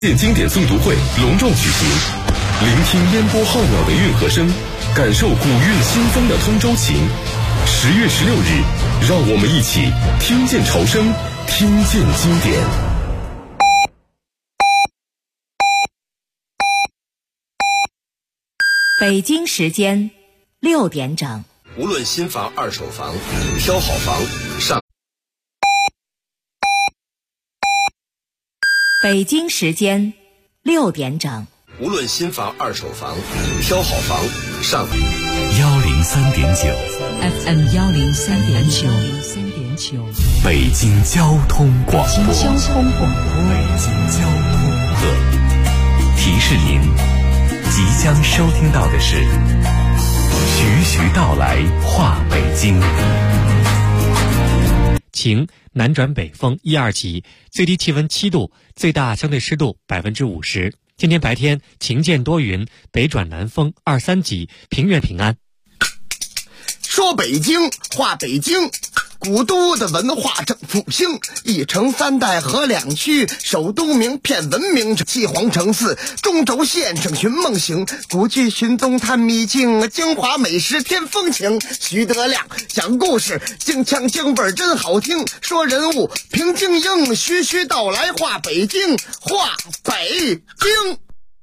见经典诵读会隆重举行，聆听烟波浩渺的运河声，感受古韵新风的通州情。10月16日，让我们一起听见潮声，听见经典。 北京时间6点整。 无论新房、二手房，挑好房上。 北京时间6点整。 无论新房、二手房，挑好房上。 103.9 FM 103.9， 北京交通广播。 北京交通广播。 北京交通课。提示您，即将收听到的是徐徐到来话北京。 晴，南转北风1、2级，最低气温7度，最大相对湿度50%。今天白天晴间多云，北转南风2、3级，平原平安。 说北京话北京，古都的文化正复兴，一城三代合两区，首都名片闻名，西皇城寺，中轴线上寻梦行，古剧寻踪探秘境，京华美食添风情。徐德亮讲故事，京腔京味真好听，说人物平京英，徐徐道来话北京，话北京。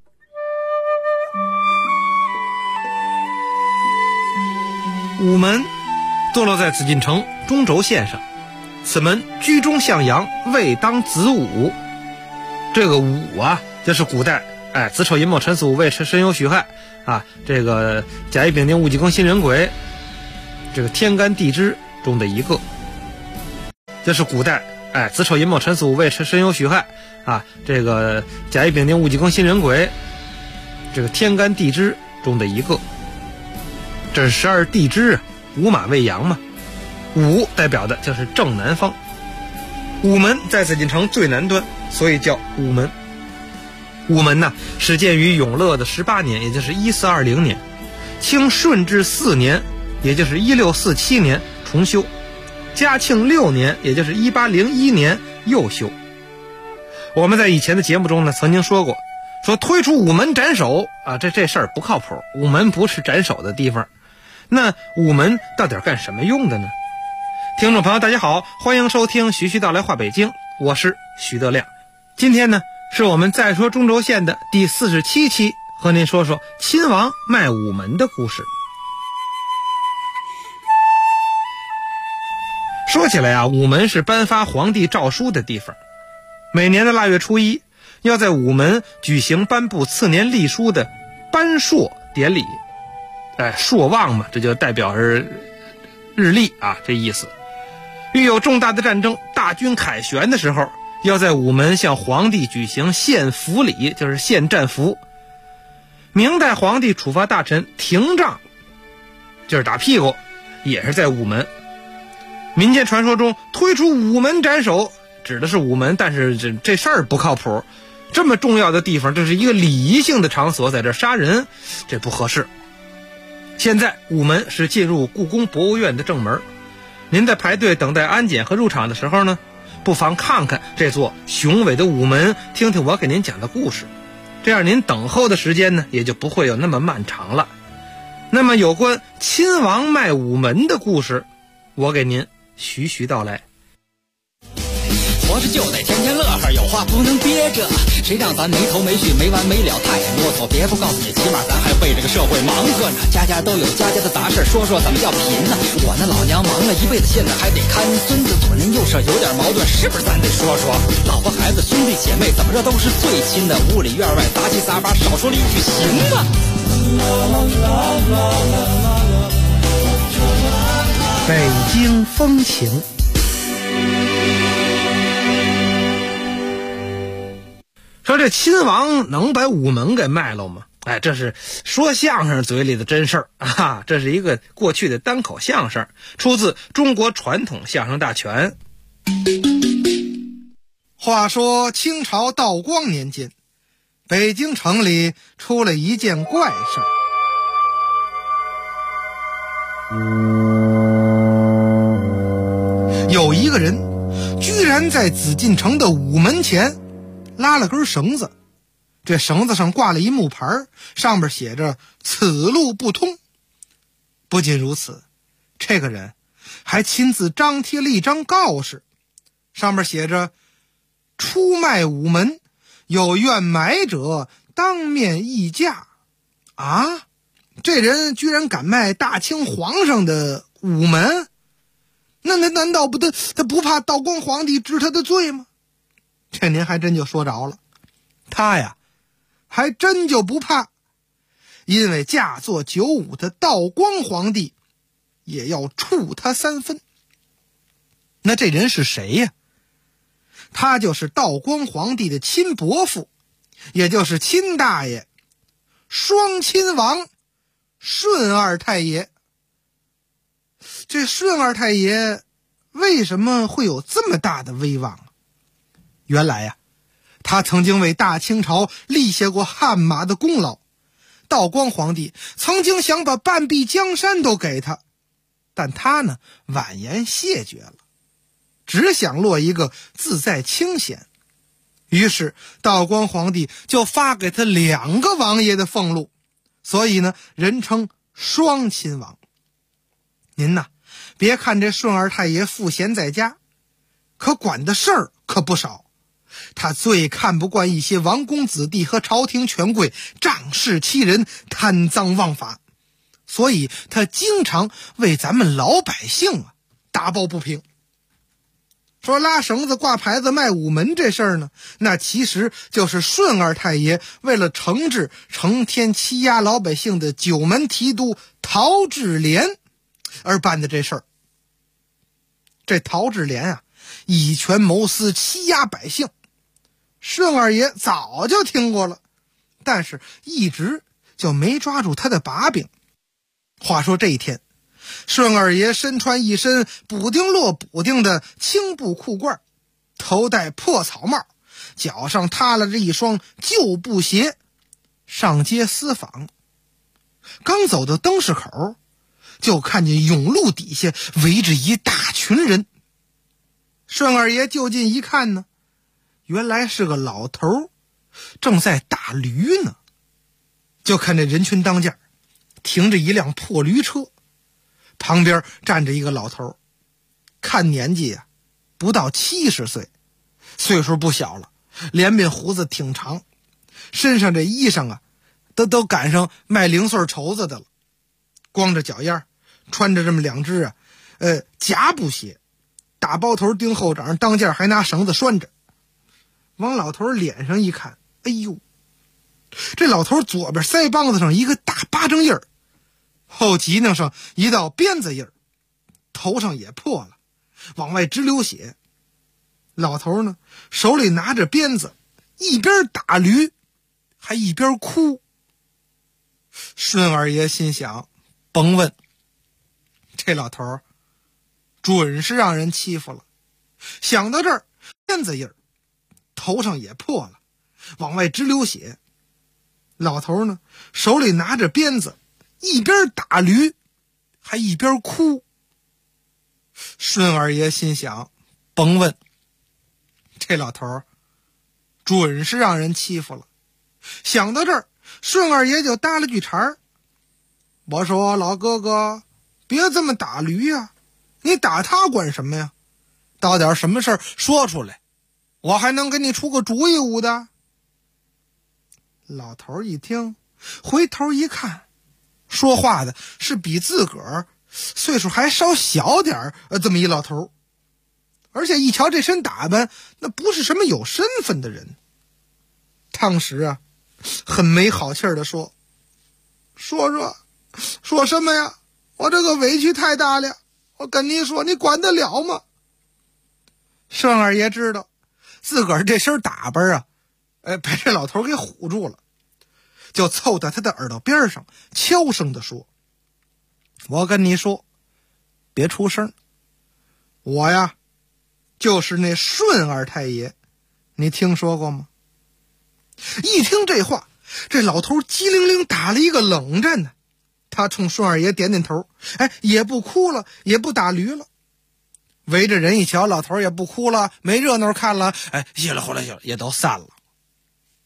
午门坐落在紫禁城中轴线上，此门居中向阳，未当子午。这个午啊，就是古代子丑寅卯辰巳午未申酉戌亥啊，这个甲乙丙丁戊己庚辛壬癸，这个天干地支中的一个。这是古代子丑寅卯辰巳午未申酉戌亥啊，这个甲乙丙丁戊己庚辛壬癸，这个天干地支中的一个。这是12地支啊，午马未阳嘛，午代表的就是正南方。午门在紫禁城最南端，所以叫午门。午门呢，始建于永乐的18年，也就是1420年，清顺治4年，也就是1647年重修，嘉庆6年，也就是1801年又修。我们在以前的节目中呢，曾经说过，说推出午门斩首啊，这事儿不靠谱，午门不是斩首的地方。那午门到底干什么用的呢？听众朋友大家好，欢迎收听徐徐道来话北京，我是徐德亮。今天呢，是我们再说中轴线的第47期，和您说说亲王卖午门的故事。说起来啊，午门是颁发皇帝诏书的地方，每年的腊月初1，要在午门举行颁布次年历书的颁朔典礼。朔望嘛，这就代表是日历啊，这意思。遇有重大的战争，大军凯旋的时候，要在午门向皇帝举行献俘礼，就是献战俘。明代皇帝处罚大臣廷杖，就是打屁股，也是在午门。民间传说中推出午门斩首，指的是午门，但是这事儿不靠谱。这么重要的地方，这是一个礼仪性的场所，在这杀人，这不合适。现在午门是进入故宫博物院的正门，您在排队等待安检和入场的时候呢，不妨看看这座雄伟的午门，听听我给您讲的故事，这样您等候的时间呢也就不会有那么漫长了。那么有关亲王卖午门的故事，我给您徐徐道来。 活着就得天天乐呵，有话不能憋着，谁让咱没头没绪没完没了太啰嗦。别不告诉你，起码咱还为这个社会忙活呢。家家都有家家的杂事，说说怎么叫贫呢？我那老娘忙了一辈子，现在还得看孙子，左邻右舍有点矛盾，是不是咱得说说？老婆孩子兄弟姐妹怎么着都是最亲的，屋里院外杂七杂八，少说了一句行吗？ 北京风情。说这亲王能把午门给卖了吗？这是说相声嘴里的真事儿啊！这是一个过去的单口相声，出自《中国传统相声大全》。话说清朝道光年间，北京城里出了一件怪事儿。有一个人居然在紫禁城的午门前拉了根绳子， 这绳子上挂了一木牌，上边写着此路不通。不仅如此，这个人还亲自张贴了一张告示，上面写着出卖午门，有愿买者当面议价。啊，这人居然敢卖大清皇上的午门，那难道他不怕道光皇帝治他的罪吗？这您还真就说着了，他呀还真就不怕，因为嫁作九五的道光皇帝也要处他3分。那这人是谁呀？他就是道光皇帝的亲伯父，也就是亲大爷，双亲王顺二太爷。这顺二太爷为什么会有这么大的威望啊？原来呀，他曾经为大清朝立下过汗马的功劳。道光皇帝曾经想把半壁江山都给他，但他呢婉言谢绝了，只想落一个自在清闲。于是道光皇帝就发给他2个王爷的俸禄，所以呢人称双亲王。您呐，别看这顺二太爷赋闲在家，可管的事儿可不少。他最看不惯一些王公子弟和朝廷权贵仗势欺人，贪赃枉法，所以他经常为咱们老百姓打抱不平。说拉绳子挂牌子卖午门这事儿呢，那其实就是顺二太爷为了惩治成天欺压老百姓的九门提督陶志廉而办的这事儿。这陶志廉啊，以权谋私，欺压百姓，顺二爷早就听过了，但是一直就没抓住他的把柄。话说这一天，顺二爷身穿一身补丁落补丁的青布裤褂，头戴破草帽，脚上踏了着一双旧布鞋，上街私访。刚走到灯市口，就看见甬路底下围着一大群人。顺二爷就近一看呢，原来是个老头正在打驴呢。就看这人群当间停着一辆破驴车，旁边站着一个老头，看年纪呀不到70岁，岁数不小了，连鬢胡子挺长，身上这衣裳啊都赶上卖零碎绸子的了，光着脚丫，穿着这么2只夹布鞋，大包头钉后掌，当间还拿绳子拴着。往老头脸上一看，哎呦，这老头左边腮帮子上一个大巴掌印儿，后脊梁上一道鞭子印儿，头上也破了，往外直流血。老头呢手里拿着鞭子，一边打驴还一边哭。顺二爷心想，甭问，这老头准是让人欺负了。想到这儿，鞭子印儿，头上也破了，往外直流血。老头呢手里拿着鞭子，一边打驴还一边哭。顺二爷心想，甭问，这老头准是让人欺负了。想到这儿，顺二爷就搭了句茬儿，我说老哥哥，别这么打驴呀，你打他管什么呀？到点什么事儿说出来，我还能给你出个主意舞的。老头一听，回头一看，说话的是比自个儿岁数还稍小点这么一老头，而且一瞧这身打扮，那不是什么有身份的人。当时啊很没好气儿的说什么呀？我这个委屈太大了，我跟你说，你管得了吗？顺二爷知道自个儿这身打扮啊被这老头给唬住了，就凑到他的耳朵边上悄声地说，我跟你说，别出声，我呀就是那顺二太爷，你听说过吗？一听这话，这老头机灵灵打了一个冷战呢。他冲顺二爷点点头，也不哭了，也不打驴了。围着人一瞧，老头也不哭了，没热闹看了，稀里呼啦也都散了。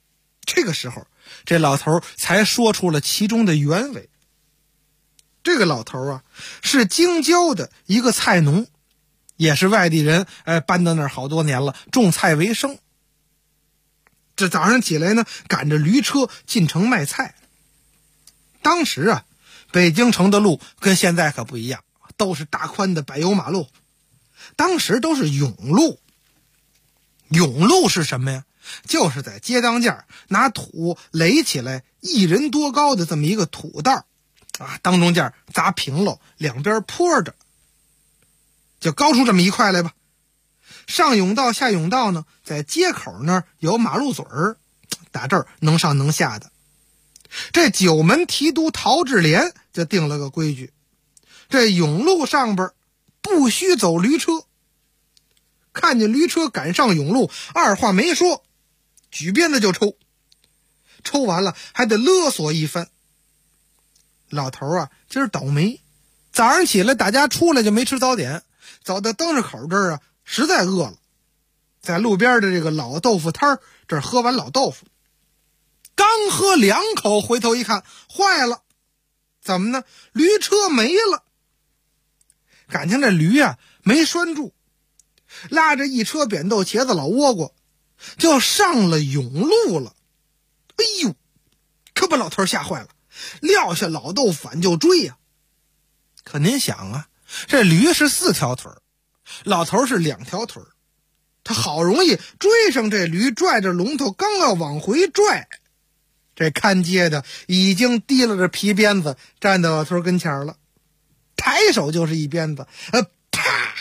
这个时候，这老头才说出了其中的原委。这个老头啊，是京郊的一个菜农，也是外地人，搬到那儿好多年了，种菜为生。这早上起来呢，赶着驴车进城卖菜。当时啊，北京城的路跟现在可不一样，都是大宽的柏油马路，当时都是甬路。甬路是什么呀？就是在街当间拿土垒起来1人多高的这么一个土道啊，当中间砸平了，两边坡着，就高出这么一块来吧。上甬道下甬道呢，在街口那儿有马路嘴儿，打这儿能上能下的。这九门提督陶志廉就定了个规矩，这甬路上边不许走驴车，看见驴车赶上甬路，二话没说，举鞭子就抽，抽完了还得勒索一番。老头啊，今儿倒霉，早上起来大家出来就没吃早点，走到灯市口这儿啊，实在饿了，在路边的这个老豆腐摊这儿喝完老豆腐，刚喝2口，回头一看，坏了，怎么呢？驴车没了，感情这驴啊没拴住，拉着一车扁豆茄子老倭瓜就上了甬路了。哎呦，可把老头吓坏了，撂下老豆腐反就追呀。可您想啊，这驴是4条腿，老头是2条腿，他好容易追上这驴，拽着龙头刚要往回拽，这看街的已经提了着皮鞭子站到老头跟前了，抬手就是一鞭子，啪！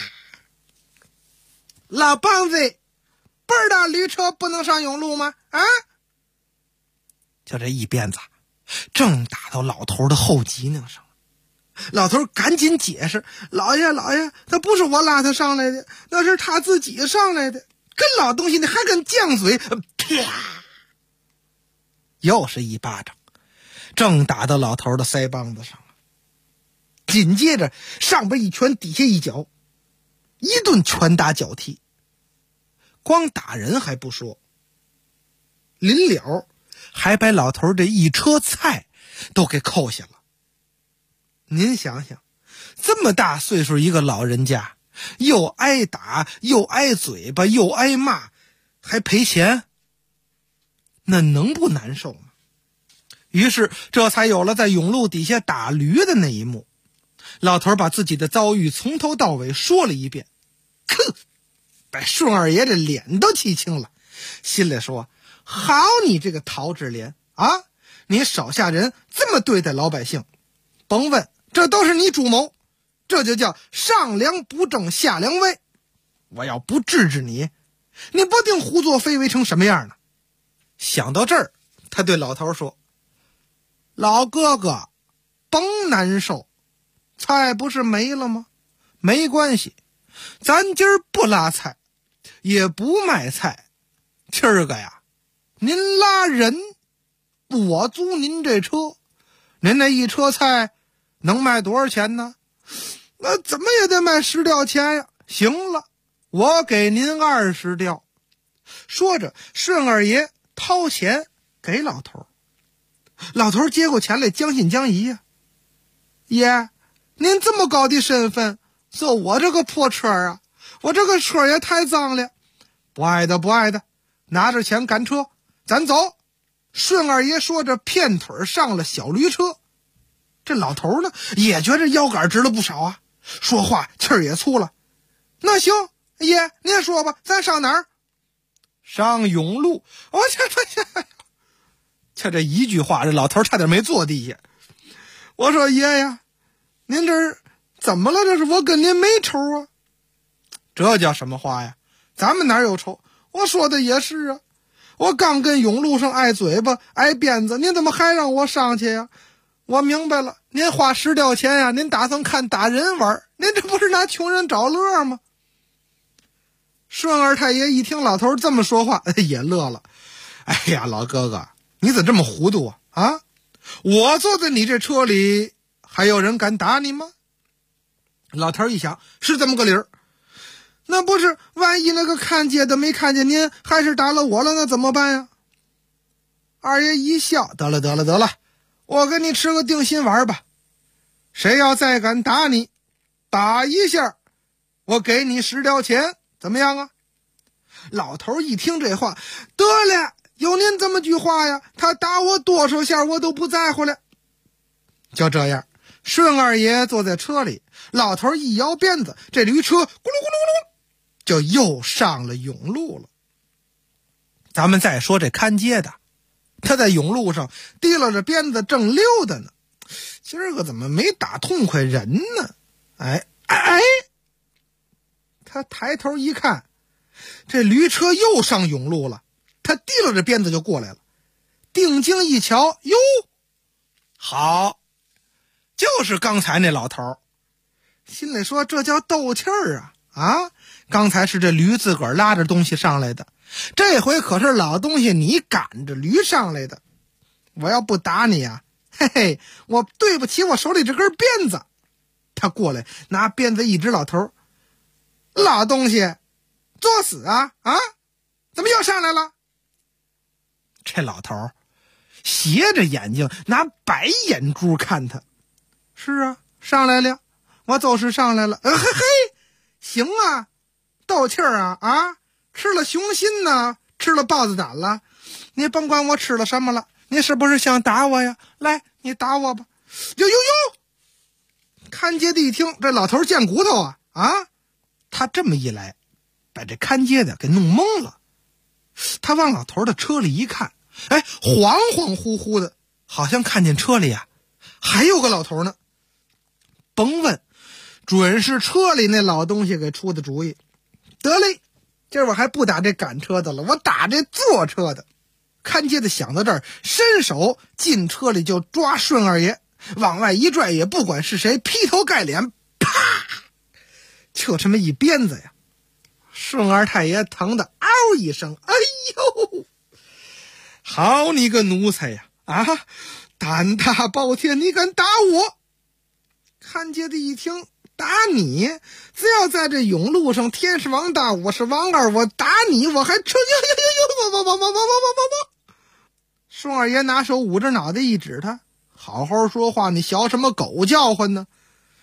老梆子，不知道驴车不能上甬路吗？啊！就这一鞭子，正打到老头的后脊梁上。老头赶紧解释：“老爷，他不是我拉他上来的，那是他自己上来的。跟老东西你还敢犟嘴！”啪！又是一巴掌，正打到老头的腮帮子上了。紧接着上边一拳，底下一脚，一顿拳打脚踢。光打人还不说，临了还把老头这一车菜都给扣下了。您想想，这么大岁数一个老人家，又挨打又挨嘴巴又挨骂，还赔钱，那能不难受吗？于是这才有了在甬路底下打驴的那一幕。老头把自己的遭遇从头到尾说了一遍，把顺二爷这脸都气青了，心里说：好你这个陶志廉啊，你手下人这么对待老百姓，甭问，这都是你主谋，这就叫上梁不正下梁歪。我要不治治你，你不定胡作非为成什么样呢。想到这儿，他对老头说：老哥哥，甭难受，菜不是没了吗？没关系，咱今儿不拉菜，也不卖菜，今儿个呀，您拉人，我租您这车，您那一车菜能卖多少钱呢？那怎么也得卖10吊钱呀。行了，我给您20吊。说着，顺二爷掏钱给老头。老头接过钱来，将信将疑呀。爷，您这么高的身份，坐我这个破车啊，我这个车也太脏了。不挨的，拿着钱赶车，咱走。顺二爷说着，片腿上了小驴车。这老头呢，也觉着腰杆直了不少啊，说话气儿也粗了。那行，爷您说吧，咱上哪儿？上甬路。我这一句话，这老头差点没坐地下。我说爷呀，您这怎么了？这是我跟您没仇啊。这叫什么话呀？咱们哪有仇？我说的也是啊，我刚跟甬路上挨嘴巴挨鞭子，您怎么还让我上去呀？我明白了，您花10吊钱呀，您打算看打人玩，您这不是拿穷人找乐吗？顺二太爷一听老头这么说话，也乐了。哎呀，老哥哥，你怎么这么糊涂啊？我坐在你这车里，还有人敢打你吗？老头一想，是这么个理儿。那不是，万一那个看街的没看见您，还是打了我了，那怎么办呀？ 二爷一笑，得了，我跟你吃个定心丸吧，谁要再敢打你，打一下我给你10吊钱，怎么样啊？老头一听这话，得了，有您这么句话呀，他打我多少下我都不在乎了。就这样，顺二爷坐在车里，老头一摇鞭子，这驴车咕噜咕噜咕噜就又上了甬路了。咱们再说这看街的，他在甬路上提拉着鞭子正溜达呢，今儿个怎么没打痛快人呢？哎，他抬头一看，这驴车又上甬路了，他提拉着鞭子就过来了。定睛一瞧，哟，好，就是刚才那老头，心里说这叫斗气儿啊！刚才是这驴自个儿拉着东西上来的，这回可是老东西你赶着驴上来的，我要不打你啊，嘿嘿，我对不起我手里这根鞭子。他过来拿鞭子一指老头，老东西作死啊，怎么又上来了？这老头斜着眼睛拿白眼珠看他，是啊，上来了，我就是上来了，嘿嘿，行啊，斗气儿啊，吃了熊心呢，吃了豹子胆了，你甭管我吃了什么了，你是不是想打我呀？来，你打我吧。哟，看街的一听，这老头见骨头他这么一来，把这看街的给弄懵了。他往老头的车里一看，恍恍惚惚的，好像看见车里还有个老头呢。甭问，准是车里那老东西给出的主意。得嘞，今儿我还不打这赶车的了，我打这坐车的。看街的想到这儿，伸手进车里就抓顺二爷，往外一拽，也不管是谁，劈头盖脸，啪，就这么一鞭子呀。顺二太爷疼得嗷一声，哎呦，好你个奴才呀！胆大包天，你敢打我！看街的一听，打你，只要在这甬路上，天是王大，我是王二，我打你，我还吃顺二爷拿手捂着脑袋一指他，好好说话，你学什么狗叫唤呢？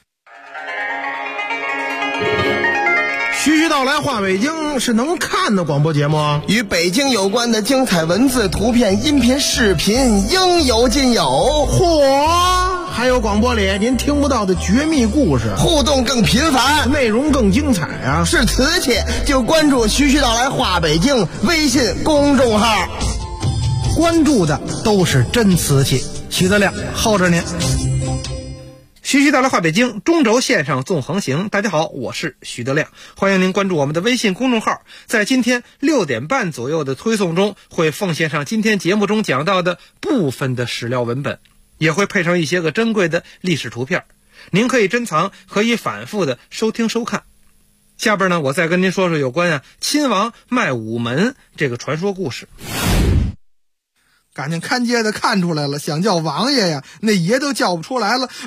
徐徐道来话北京是能看的广播节目啊， 与北京有关的精彩文字、图片、音频、视频应有尽有。 嚯，还有广播里您听不到的绝密故事， 互动更频繁， 内容更精彩啊！ 是瓷器就关注徐徐道来话北京微信公众号， 关注的都是真瓷器。徐德亮候着您。徐徐道来话北京，中轴线上纵横行。大家好，我是徐德亮，欢迎您关注我们的微信公众号。在今天6点半左右的推送中，会奉献上今天节目中讲到的部分的史料文本，也会配上一些个珍贵的历史图片，您可以珍藏，可以反复的收听收看。下边呢，我再跟您说说有关亲王卖午门这个传说故事。赶紧看街的看出来了，想叫王爷呀，那爷都叫不出来了。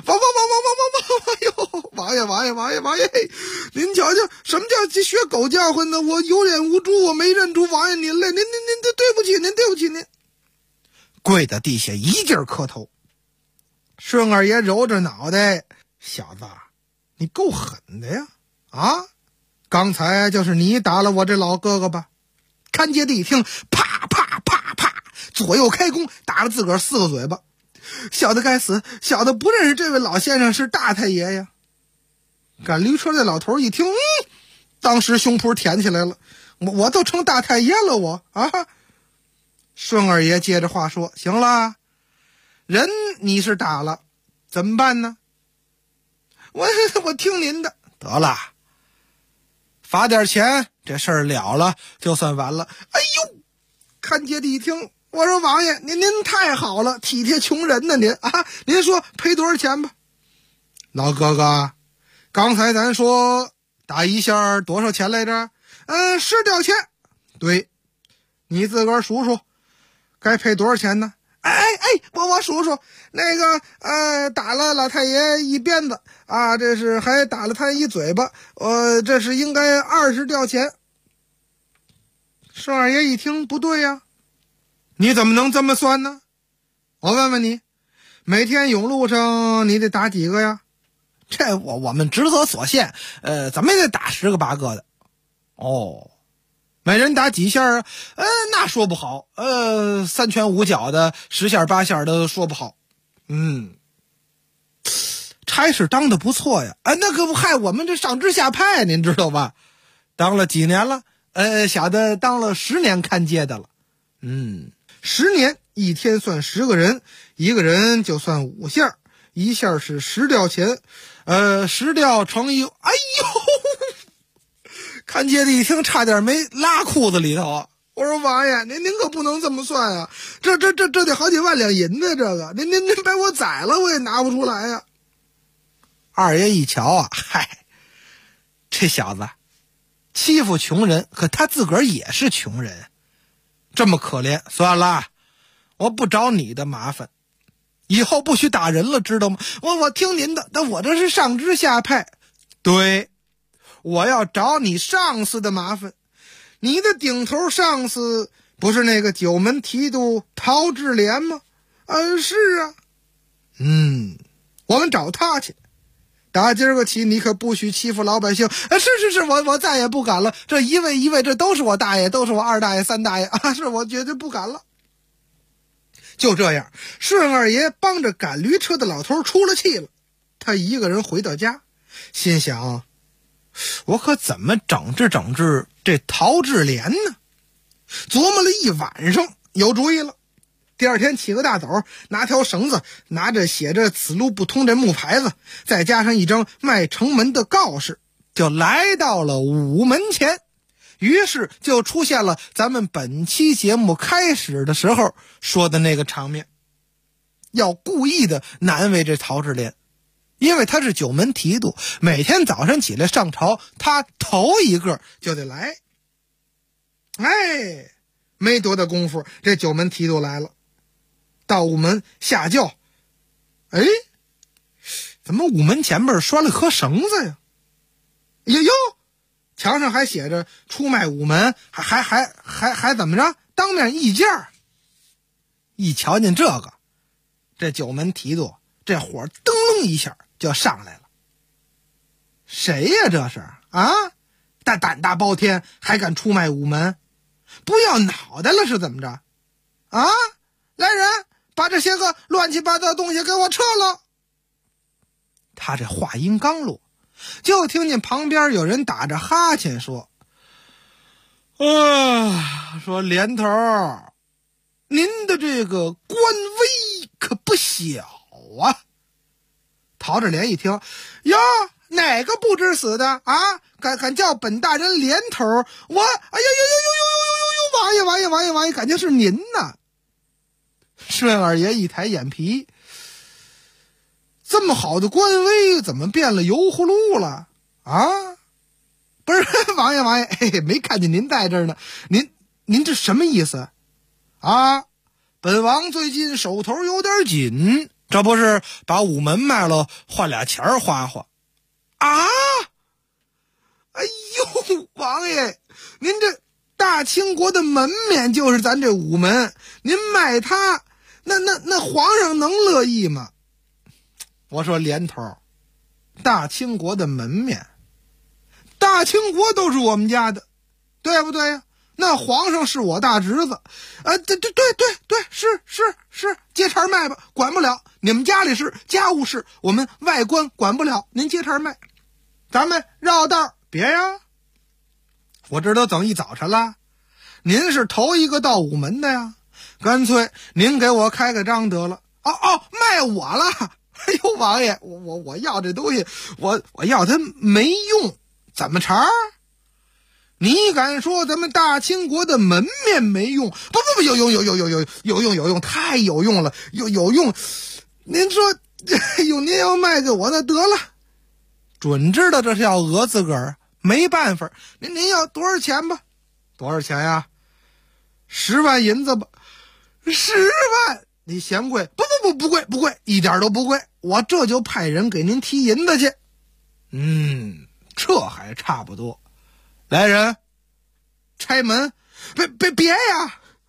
王爷，您瞧瞧，什么叫学狗叫唤呢？我有眼无珠，我没认出王爷您来，您对不起您，跪在地下一劲儿磕头。顺二爷揉着脑袋，小子，你够狠的呀！刚才就是你打了我这老哥哥吧？看街的一听，啪啪啪啪，左右开弓，打了自个儿4个嘴巴。小的该死，小的不认识这位老先生是大太爷呀！赶驴车的老头一听，当时胸脯舔起来了，我都成大太爷了，我顺二爷接着话说，行了，人你是打了，怎么办呢？我听您的，得了，罚点钱，这事儿了了就算完了。哎呦，看街的一听，我说王爷您太好了，体贴穷人呢您说赔多少钱吧？老哥哥，刚才咱说打一下多少钱来着？10吊钱。对，你自个儿数数该赔多少钱呢？我数数，那个打了老太爷一鞭子这是还打了他一嘴巴，这是应该20吊钱。顺二爷一听不对呀， 你怎么能这么算呢？我问问你，每天甬路上你得打几个呀？这我们职责所限，怎么也得打10个8个的。哦，每人打几下啊？那说不好。3拳5脚的，10下8下的说不好。差事当的不错呀。那可不害我们这上知下派，您知道吧？当了几年了？小的当了10年看街的了。10年一天算10个人，一个人就算5下，1下是10吊钱，10吊乘以，哎呦，看街的一听差点没拉裤子里头啊！我说王爷，您可不能这么算啊，这得好几万两银子，这个您把我宰了我也拿不出来呀。二爷一瞧啊，嗨，这小子欺负穷人，可他自个儿也是穷人，这么可怜，算了，我不找你的麻烦，以后不许打人了，知道吗？我听您的，但我这是上知下派。对，我要找你上司的麻烦。你的顶头上司不是那个九门提督陶志廉吗？是啊。我们找他去。打今儿个起，你可不许欺负老百姓。是，我再也不敢了。这一位，这都是我大爷，都是我2大爷、3大爷啊！是我绝对不敢了。就这样，顺二爷帮着赶驴车的老头出了气了。他一个人回到家，心想：我可怎么整治这陶志廉呢？琢磨了一晚上，有主意了。第二天起个大早，拿条绳子，拿着写着此路不通这木牌子，再加上一张迈城门的告示，就来到了午门前。于是就出现了咱们本期节目开始的时候说的那个场面，要故意的难为这陶志廉，因为他是九门提督，每天早上起来上朝，他头一个就得来。没多大功夫，这九门提督来了，到午门下轿。怎么午门前面拴了颗绳子呀？哟，墙上还写着出卖午门，还怎么着？当面议价。一瞧见这个，这九门提督这火噔楞一下就上来了。谁呀这是啊？胆大包天，还敢出卖午门？不要脑袋了是怎么着啊？来人，把这些个乱七八糟的东西给我撤了。他这话音刚落，就听见旁边有人打着哈欠说：说连头，您的这个官威可不小啊。陶志廉一听，呀，哪个不知死的啊？敢叫本大人连头？我王爷，感情是您呐。顺二爷一抬眼皮，这么好的官威怎么变了油葫芦了啊？不是王爷，没看见您在这儿呢，您这什么意思啊？本王最近手头有点紧，这不是把午门卖了换俩钱花花啊？哎呦，王爷，您这大清国的门面就是咱这午门，您卖它，那皇上能乐意吗？我说连头，大清国的门面，大清国都是我们家的，对不对呀？那皇上是我大侄子，对，是，接茬卖吧，管不了。你们家里是家务事，我们外官管不了，您接茬卖，咱们绕道别呀。我这都等一早晨了，您是头一个到午门的呀，干脆您给我开个张得了。卖我了。哎呦，王爷，我要这东西，我要它没用，怎么茬？你敢说咱们大清国的门面没用？不，有用，太有用了，有用。您说，您要卖给我那得了，准知道这是要讹自个儿，没办法。您要多少钱吧？多少钱呀？10万银子吧。10万？你嫌贵？不贵，一点都不贵。我这就派人给您提银子去。这还差不多。来人，拆门！别呀！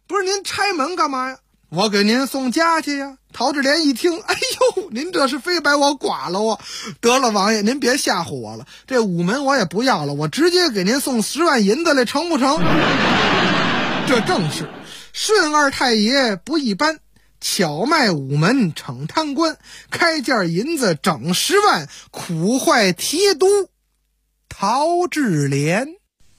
不是您拆门干嘛呀？我给您送家去呀。陶志莲一听，哎呦，您这是非把我剐了啊！得了，王爷，您别吓唬我了，这午门我也不要了，我直接给您送10万银子来，成不成？这正是顺二太爷不一般，巧卖午门逞贪官，开件银子整10万，苦坏提督陶志莲。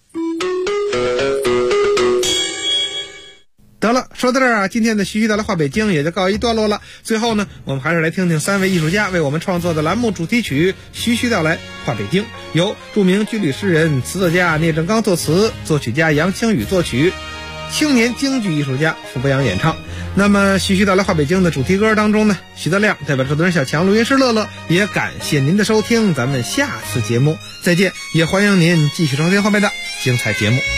得了，说到这儿啊，今天的徐徐道来话北京也就告一段落了。最后呢，我们还是来听听3位艺术家为我们创作的栏目主题曲《徐徐道来话北京》，由著名军旅诗人、词作家聂正刚作词，作曲家杨清宇作曲，青年京剧艺术家傅博阳演唱。那么《徐徐道来话北京》的主题歌当中呢，徐德亮代表制作人小强、录音师乐乐，也感谢您的收听，咱们下次节目再见，也欢迎您继续收听后面的精彩节目。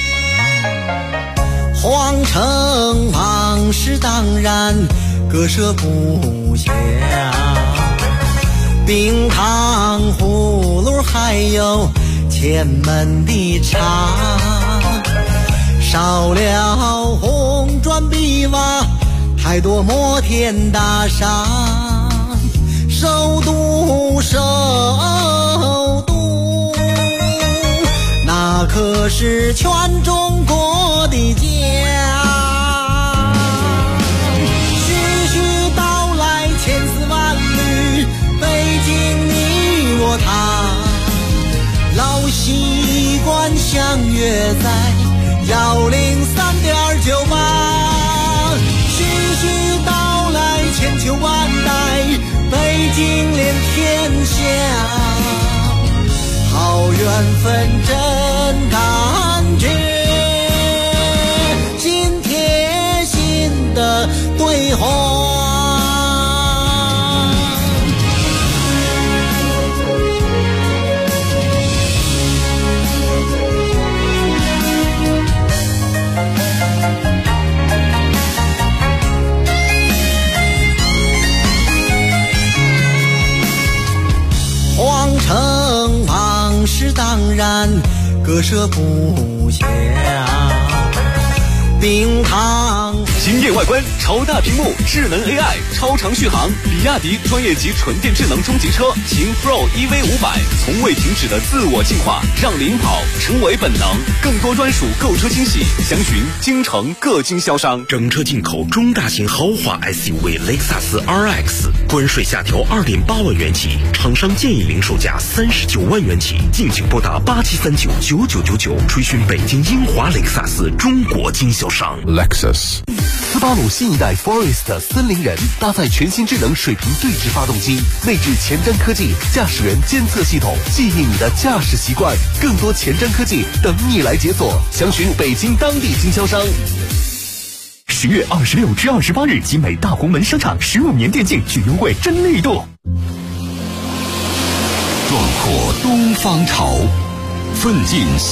皇城往事当然割舍不下，冰糖葫芦还有前门的茶，少了红砖碧瓦，太多摩天大厦，首都那可是全中国的家。徐徐道来千丝万缕，北京你我他，老习惯相约在103.98。徐徐道来千秋万代，北京连天下，好缘分真感觉，心贴心的对话。皇城往事当然割舍不下，冰糖惊艳外观，超大屏幕，智能 AI， 超长续航，比亚迪专业级纯电智能中级车秦 Pro EV500，从未停止的自我进化，让领跑成为本能。更多专属购车惊喜，详询京城各经销商。 整车进口中大型豪华 SUV 雷克萨斯 RX， 关税下调2.8万元起，厂商建议零售价39万元起，敬请拨打87399999，垂询北京英华雷克萨斯中国经销商。 Lexus。 斯巴鲁新一代 Forest 森林人搭载全新智能水平对置发动机，内置前瞻科技驾驶员监测系统，记忆你的驾驶习惯。更多前瞻科技等你来解锁，详询北京当地经销商。 10月26至28日，集美大红门商场15年电竞巨优惠真力度。 壮阔东方潮，奋进